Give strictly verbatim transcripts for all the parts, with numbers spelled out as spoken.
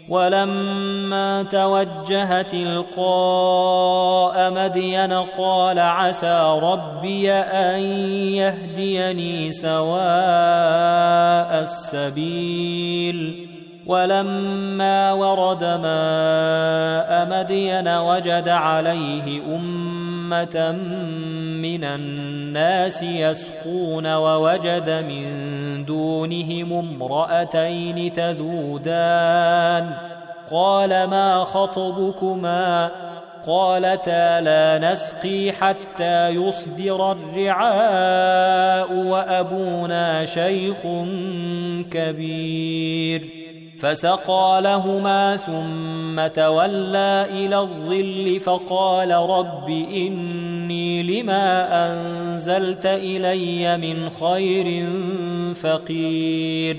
ولما توجه تلقاء مدين قال عسى ربي أن يهديني سواء السبيل ولما ورد ماء مدين وجد عليه أمة من الناس يسقون ووجد من دونهم امرأتين تذودان قال ما خطبكما قالتا لا نسقي حتى يصدر الرعاء وأبونا شيخ كبير فسقى لهما ثم تولى إلى الظل فقال رب إني لما أنزلت إلي من خير فقير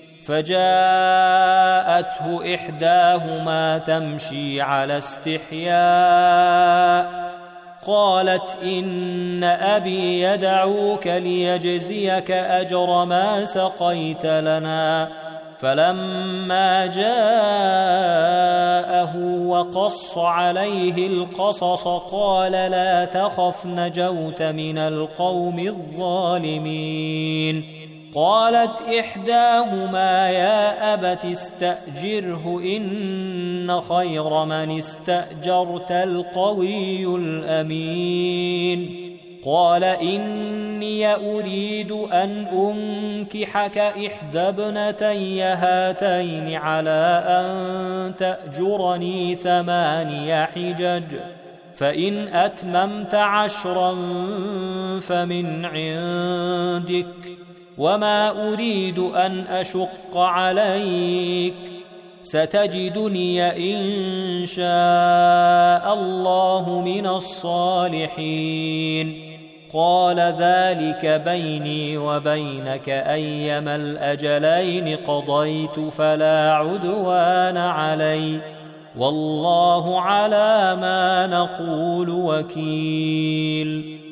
فجاءته إحداهما تمشي على استحياء قالت إن أبي يدعوك ليجزيك أجر ما سقيت لنا فلما جاءه وقص عليه القصص قال لا تخف نجوت من القوم الظالمين قالت إحداهما يا أبت استأجره إن خير من استأجرت القوي الأمين قال إني أريد أن أنكحك إحدى ابنتي هاتين على أن تأجرني ثماني حجج فإن أتممت عشرا فمن عندك وما أريد أن أشق عليك ستجدني إن شاء الله من الصالحين قال ذلك بيني وبينك أيما الأجلين قضيت فلا عدوان علي والله على ما نقول وكيل